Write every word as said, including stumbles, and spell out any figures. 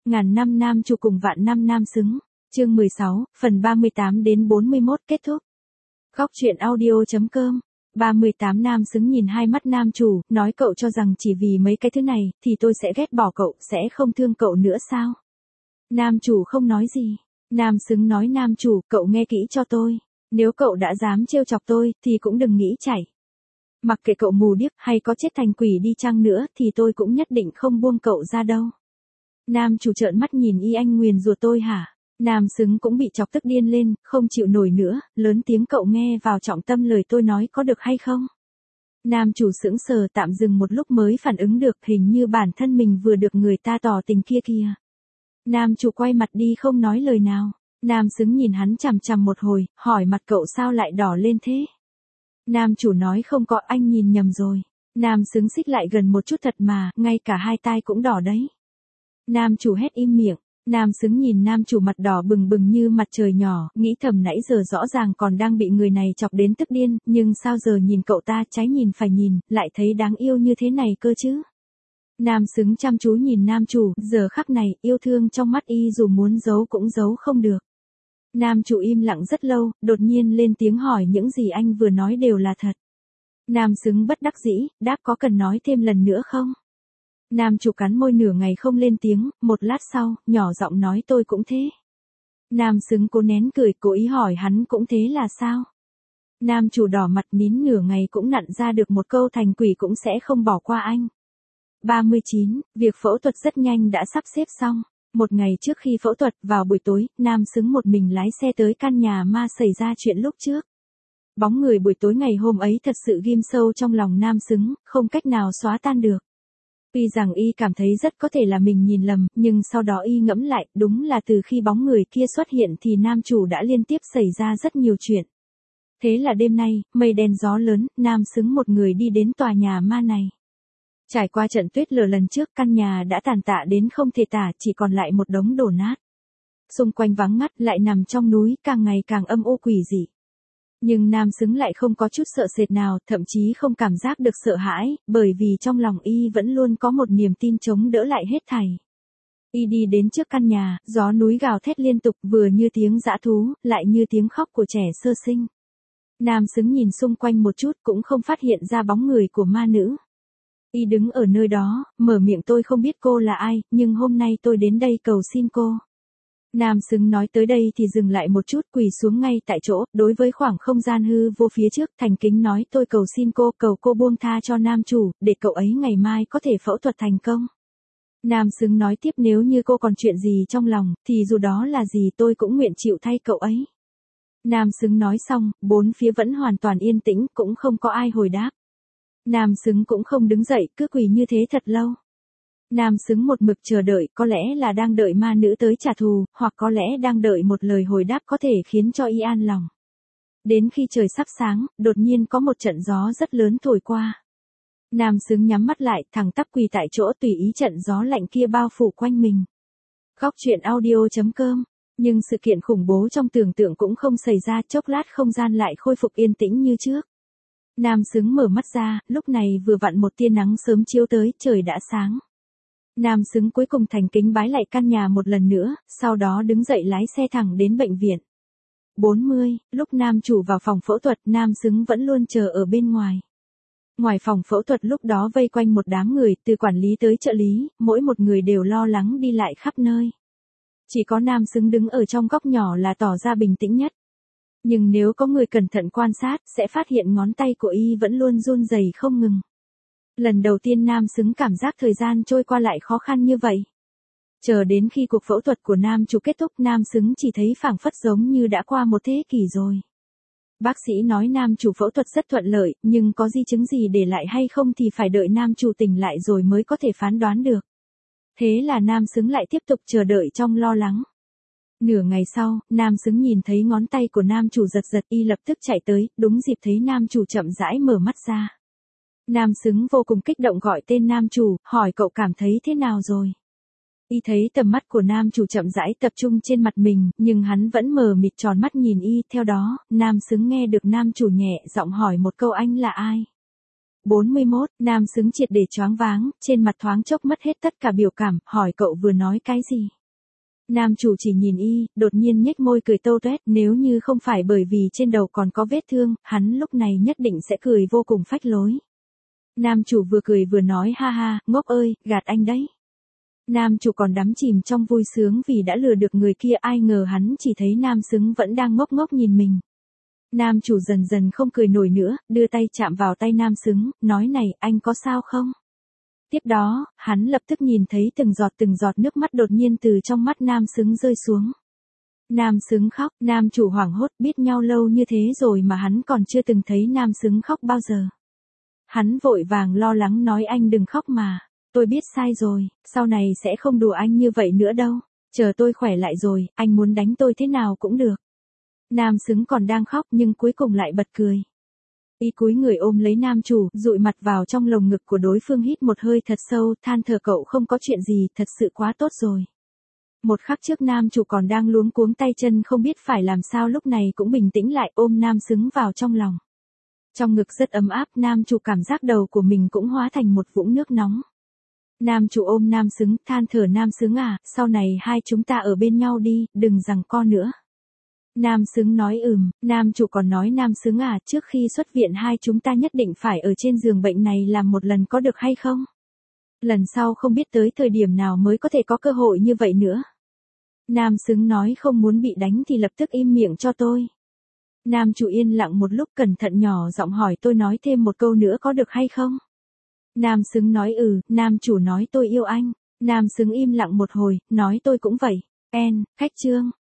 Ngàn năm nam chủ cùng vạn năm nam xứng. Chương mười sáu, phần ba mươi tám đến bốn mươi mốt kết thúc. Góc truyện audio.com. ba mươi tám nam xứng nhìn hai mắt nam chủ, nói cậu cho rằng chỉ vì mấy cái thứ này, thì tôi sẽ ghét bỏ cậu, sẽ không thương cậu nữa sao? Nam chủ không nói gì. Nam xứng nói nam chủ, cậu nghe kỹ cho tôi. Nếu cậu đã dám trêu chọc tôi, thì cũng đừng nghĩ chạy. Mặc kệ cậu mù điếc hay có chết thành quỷ đi chăng nữa, thì tôi cũng nhất định không buông cậu ra đâu. Nam chủ trợn mắt nhìn y, anh nguyền rủa tôi hả? Nam xứng cũng bị chọc tức điên lên, không chịu nổi nữa, lớn tiếng, cậu nghe vào trọng tâm lời tôi nói có được hay không? Nam chủ sững sờ, tạm dừng một lúc mới phản ứng được, hình như bản thân mình vừa được người ta tỏ tình kia kìa. Nam chủ quay mặt đi không nói lời nào. Nam xứng nhìn hắn chằm chằm một hồi, hỏi mặt cậu sao lại đỏ lên thế? Nam chủ nói không có, anh nhìn nhầm rồi. Nam xứng xích lại gần một chút, thật mà, ngay cả hai tai cũng đỏ đấy. Nam chủ hét im miệng. Nam xứng nhìn nam chủ mặt đỏ bừng bừng như mặt trời nhỏ, nghĩ thầm nãy giờ rõ ràng còn đang bị người này chọc đến tức điên, nhưng sao giờ nhìn cậu ta trái nhìn phải nhìn, lại thấy đáng yêu như thế này cơ chứ. Nam xứng chăm chú nhìn nam chủ, giờ khắc này, yêu thương trong mắt y dù muốn giấu cũng giấu không được. Nam chủ im lặng rất lâu, đột nhiên lên tiếng hỏi những gì anh vừa nói đều là thật. Nam xứng bất đắc dĩ, đáp có cần nói thêm lần nữa không? Nam chủ cắn môi nửa ngày không lên tiếng, một lát sau, nhỏ giọng nói tôi cũng thế. Nam xứng cố nén cười, cố ý hỏi hắn cũng thế là sao? Nam chủ đỏ mặt nín nửa ngày cũng nặn ra được một câu thành quỷ cũng sẽ không bỏ qua anh. ba mươi chín, việc phẫu thuật rất nhanh đã sắp xếp xong. Một ngày trước khi phẫu thuật, vào buổi tối, Nam xứng một mình lái xe tới căn nhà ma xảy ra chuyện lúc trước. Bóng người buổi tối ngày hôm ấy thật sự ghim sâu trong lòng Nam xứng, không cách nào xóa tan được. Tuy rằng y cảm thấy rất có thể là mình nhìn lầm, nhưng sau đó y ngẫm lại, đúng là từ khi bóng người kia xuất hiện thì nam chủ đã liên tiếp xảy ra rất nhiều chuyện. Thế là đêm nay, mây đen gió lớn, Nam xứng một người đi đến tòa nhà ma này. Trải qua trận tuyết lở lần trước, căn nhà đã tàn tạ đến không thể tả, chỉ còn lại một đống đổ nát. Xung quanh vắng ngắt, lại nằm trong núi, càng ngày càng âm u quỷ dị. Nhưng Nam xứng lại không có chút sợ sệt nào, thậm chí không cảm giác được sợ hãi, bởi vì trong lòng y vẫn luôn có một niềm tin chống đỡ lại hết thảy. Y đi đến trước căn nhà, gió núi gào thét liên tục, vừa như tiếng dã thú, lại như tiếng khóc của trẻ sơ sinh. Nam xứng nhìn xung quanh một chút cũng không phát hiện ra bóng người của ma nữ. Y đứng ở nơi đó, mở miệng, tôi không biết cô là ai, nhưng hôm nay tôi đến đây cầu xin cô. Nam xứng nói tới đây thì dừng lại một chút, quỳ xuống ngay tại chỗ, đối với khoảng không gian hư vô phía trước, thành kính nói, tôi cầu xin cô, cầu cô buông tha cho nam chủ, để cậu ấy ngày mai có thể phẫu thuật thành công. Nam xứng nói tiếp, nếu như cô còn chuyện gì trong lòng, thì dù đó là gì tôi cũng nguyện chịu thay cậu ấy. Nam xứng nói xong, bốn phía vẫn hoàn toàn yên tĩnh, cũng không có ai hồi đáp. Nam xứng cũng không đứng dậy, cứ quỳ như thế thật lâu. Nam xứng một mực chờ đợi, có lẽ là đang đợi ma nữ tới trả thù, hoặc có lẽ đang đợi một lời hồi đáp có thể khiến cho y an lòng. Đến khi trời sắp sáng, đột nhiên có một trận gió rất lớn thổi qua. Nam xứng nhắm mắt lại, thẳng tắp quỳ tại chỗ, tùy ý trận gió lạnh kia bao phủ quanh mình. Góc truyện audio.com. Nhưng sự kiện khủng bố trong tưởng tượng cũng không xảy ra, chốc lát không gian lại khôi phục yên tĩnh như trước. Nam xứng mở mắt ra, lúc này vừa vặn một tia nắng sớm chiếu tới, trời đã sáng. Nam xứng cuối cùng thành kính bái lại căn nhà một lần nữa, sau đó đứng dậy lái xe thẳng đến bệnh viện. bốn mươi, lúc nam chủ vào phòng phẫu thuật, Nam xứng vẫn luôn chờ ở bên ngoài. Ngoài phòng phẫu thuật lúc đó vây quanh một đám người, từ quản lý tới trợ lý, mỗi một người đều lo lắng đi lại khắp nơi. Chỉ có Nam xứng đứng ở trong góc nhỏ là tỏ ra bình tĩnh nhất. Nhưng nếu có người cẩn thận quan sát, sẽ phát hiện ngón tay của y vẫn luôn run rẩy không ngừng. Lần đầu tiên Nam xứng cảm giác thời gian trôi qua lại khó khăn như vậy. Chờ đến khi cuộc phẫu thuật của nam chủ kết thúc, Nam xứng chỉ thấy phảng phất giống như đã qua một thế kỷ rồi. Bác sĩ nói nam chủ phẫu thuật rất thuận lợi, nhưng có di chứng gì để lại hay không thì phải đợi nam chủ tỉnh lại rồi mới có thể phán đoán được. Thế là Nam xứng lại tiếp tục chờ đợi trong lo lắng. Nửa ngày sau, Nam xứng nhìn thấy ngón tay của nam chủ giật giật, y lập tức chạy tới, đúng dịp thấy nam chủ chậm rãi mở mắt ra. Nam xứng vô cùng kích động gọi tên nam chủ, hỏi cậu cảm thấy thế nào rồi? Y thấy tầm mắt của nam chủ chậm rãi tập trung trên mặt mình, nhưng hắn vẫn mờ mịt tròn mắt nhìn y, theo đó, Nam xứng nghe được nam chủ nhẹ giọng hỏi một câu, anh là ai? bốn mươi mốt, Nam xứng triệt để choáng váng, trên mặt thoáng chốc mất hết tất cả biểu cảm, hỏi cậu vừa nói cái gì? Nam chủ chỉ nhìn y, đột nhiên nhếch môi cười tâu tuét, nếu như không phải bởi vì trên đầu còn có vết thương, hắn lúc này nhất định sẽ cười vô cùng phách lối. Nam chủ vừa cười vừa nói ha ha, ngốc ơi, gạt anh đấy. Nam chủ còn đắm chìm trong vui sướng vì đã lừa được người kia, ai ngờ hắn chỉ thấy nam xứng vẫn đang ngốc ngốc nhìn mình. Nam chủ dần dần không cười nổi nữa, đưa tay chạm vào tay nam xứng, nói này, anh có sao không? Tiếp đó, hắn lập tức nhìn thấy từng giọt từng giọt nước mắt đột nhiên từ trong mắt nam xứng rơi xuống. Nam xứng khóc, nam chủ hoảng hốt, biết nhau lâu như thế rồi mà hắn còn chưa từng thấy nam xứng khóc bao giờ. Hắn vội vàng lo lắng nói anh đừng khóc mà, tôi biết sai rồi, sau này sẽ không đùa anh như vậy nữa đâu, chờ tôi khỏe lại rồi, anh muốn đánh tôi thế nào cũng được. Nam xứng còn đang khóc nhưng cuối cùng lại bật cười. Y cúi người ôm lấy nam chủ, dụi mặt vào trong lồng ngực của đối phương, hít một hơi thật sâu, than thở cậu không có chuyện gì, thật sự quá tốt rồi. Một khắc trước nam chủ còn đang luống cuống tay chân không biết phải làm sao, lúc này cũng bình tĩnh lại, ôm nam xứng vào trong lòng. Trong ngực rất ấm áp, nam chủ cảm giác đầu của mình cũng hóa thành một vũng nước nóng. Nam chủ ôm nam xứng, than thở nam xứng à, sau này hai chúng ta ở bên nhau đi, đừng giằng co nữa. Nam xứng nói ừm, nam chủ còn nói nam xứng à, trước khi xuất viện hai chúng ta nhất định phải ở trên giường bệnh này làm một lần có được hay không? Lần sau không biết tới thời điểm nào mới có thể có cơ hội như vậy nữa. Nam xứng nói không muốn bị đánh thì lập tức im miệng cho tôi. Nam chủ yên lặng một lúc, cẩn thận nhỏ giọng hỏi tôi nói thêm một câu nữa có được hay không? Nam xứng nói ừ, nam chủ nói tôi yêu anh. Nam xứng im lặng một hồi, nói tôi cũng vậy. En, khách trương.